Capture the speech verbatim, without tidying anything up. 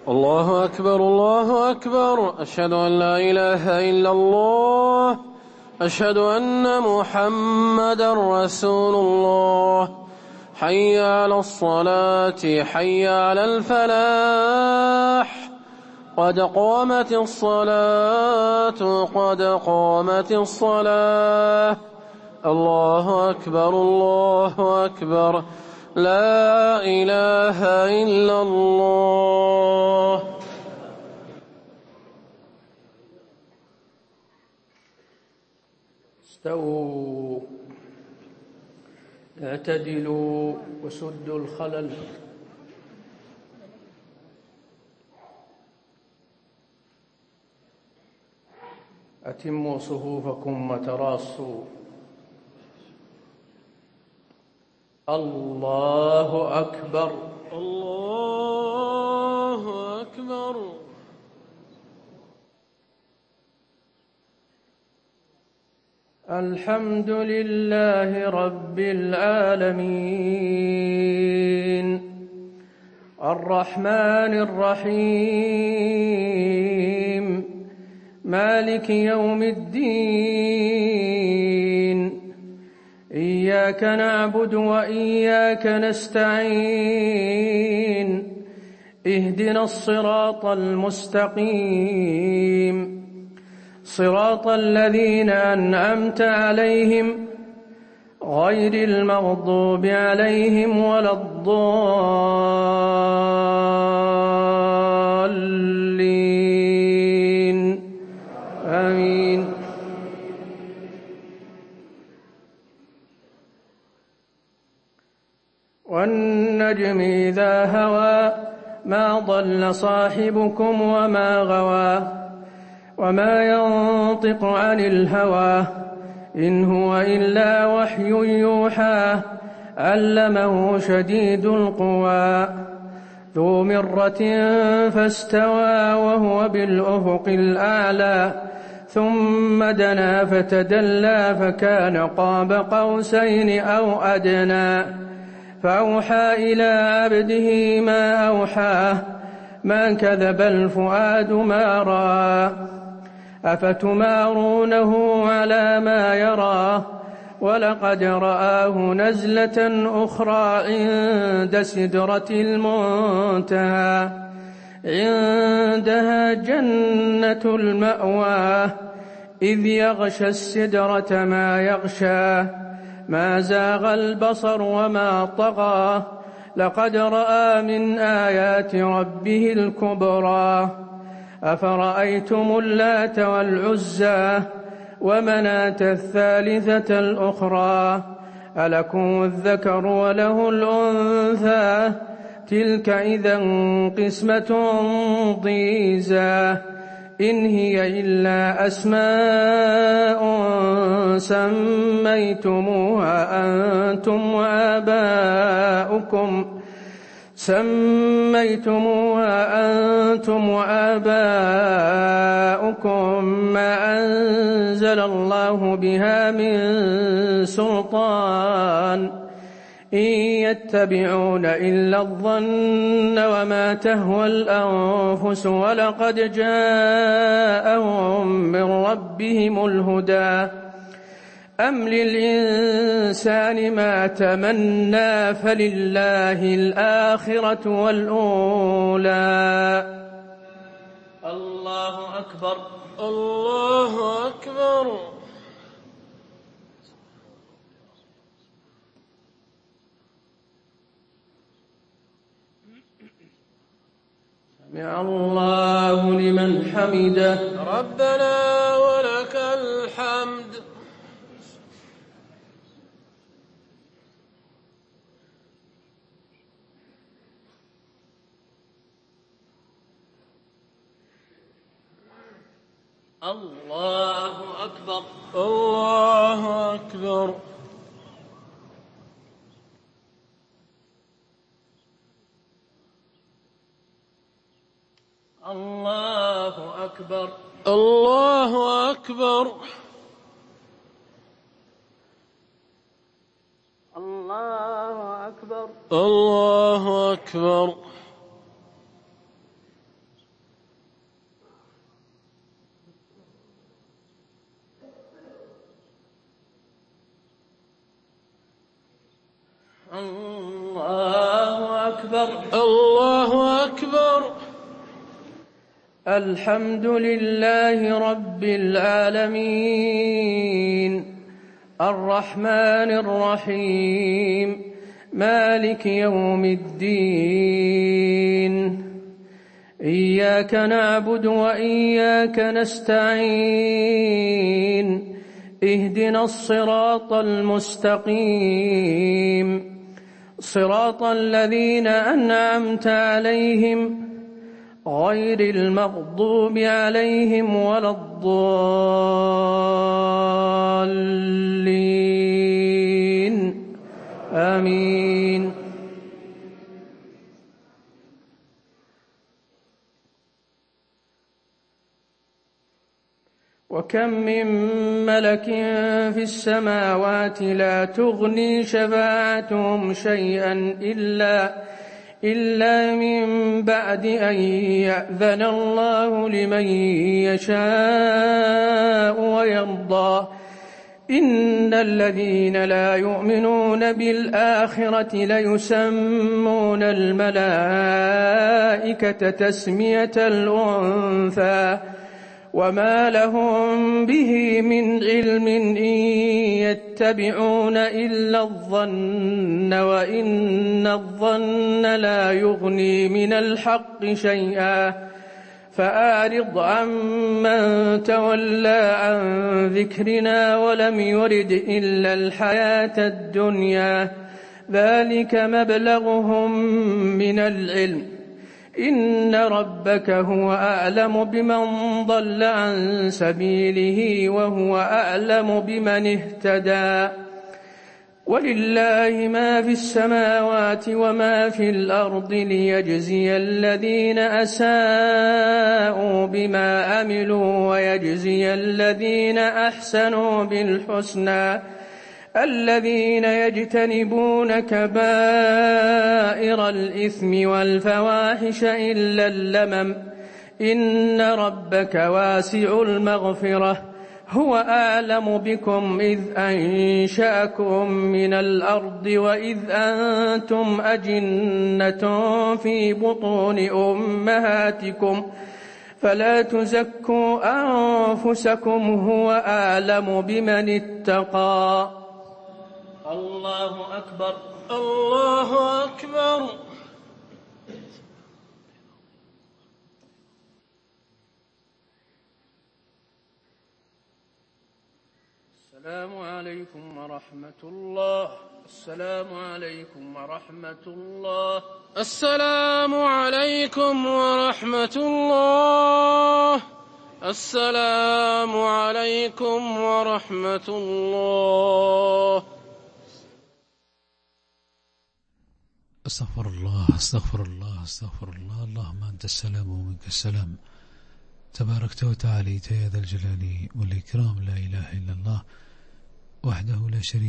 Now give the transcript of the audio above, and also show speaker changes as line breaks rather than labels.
الله أكبر الله أكبر. أشهد أن لا إله إلا الله. أشهد أن محمدا رسول الله. حي على الصلاة حي على الفلاح. قد قامت الصلاة قد قامت الصلاة. الله أكبر الله أكبر. لا إله إلا الله.
استووا اعتدلوا وسدوا الخلل. أتموا صفوفكم وتراصوا. الله أكبر
الله أكبر.
الحمد لله رب العالمين الرحمن الرحيم مالك يوم الدين. إياك نعبد وإياك نستعين. اهدنا الصراط المستقيم صراط الذين أنعمت عليهم غير المغضوب عليهم ولا الضالين. آمين. والنجم إذا هوى ما ضل صاحبكم وما غوى وما ينطق عن الهوى إن هو إلا وحي يوحى. علمه شديد القوى ذو مرة فاستوى وهو بالأفق الأعلى. ثم دنا فتدلى فكان قاب قوسين أو أدنى. فأوحى إلى عبده ما أوحاه ما كذب الفؤاد ما رأى. أفتمارونه على ما يرى ولقد رآه نزلة أخرى عند سدرة المنتهى. عندها جنة المأوى إذ يغشى السدرة ما يغشى. ما زاغ البصر وما طغى لقد رأى من آيات ربه الكبرى. أفرأيتم اللات والعزى ومناة الثالثة الأخرى ألكم الذكر وله الأنثى تلك إذا قسمة ضيزى. إن هي إلا أسماء سميتموها أنتم وآباؤكم سميتموها أنتم وآباؤكم ما أنزل الله بها من سلطان إن يتبعون إلا الظن وما تهوى الأنفس ولقد جاءهم من ربهم الهدى. أم للإنسان ما تمنى فلله الآخرة والأولى. الله أكبر
الله أكبر.
سمع الله لمن حمده.
ربنا ولك الحمد.
الله أكبر
الله أكبر.
الله أكبر
الله أكبر.
الله أكبر
الله أكبر.
أكبر.
الله أكبر.
الحمد لله رب العالمين الرحمن الرحيم مالك يوم الدين. إياك نعبد وإياك نستعين. اهدنا الصراط المستقيم صراط الذين أنعمت عليهم غير المغضوب عليهم ولا الضالين. آمين. وكم من ملك في السماوات لا تغني شفاعتهم شيئا إلا إلا من بعد أن يأذن الله لمن يشاء ويرضى. إن الذين لا يؤمنون بالآخرة ليسمون الملائكة تسمية الأنثى وما لهم به من علم إن يتبعون إلا الظن وإن الظن لا يغني من الحق شيئا. فأعرض عمن تولى عن ذكرنا ولم يرد إلا الحياة الدنيا ذلك مبلغهم من العلم. إن ربك هو أعلم بمن ضل عن سبيله وهو أعلم بمن اهتدى. ولله ما في السماوات وما في الأرض ليجزي الذين أساءوا بما عملوا ويجزي الذين أحسنوا بالحسنى الذين يجتنبون كبائر الإثم والفواحش إلا اللمم. إن ربك واسع المغفرة هو أعلم بكم إذ أنشأكم من الأرض وإذ أنتم أجنة في بطون أمهاتكم فلا تزكوا أنفسكم هو أعلم بمن اتقى. الله أكبر.
الله أكبر.
السلام عليكم ورحمة الله. السلام عليكم ورحمة الله.
السلام عليكم ورحمة الله. السلام عليكم ورحمة الله.
استغفر الله استغفر الله استغفر الله. اللهم أنت السلام ومنك السلام تباركت وتعاليت يا ذا الجلال والإكرام. لا إله إلا الله وحده لا شريك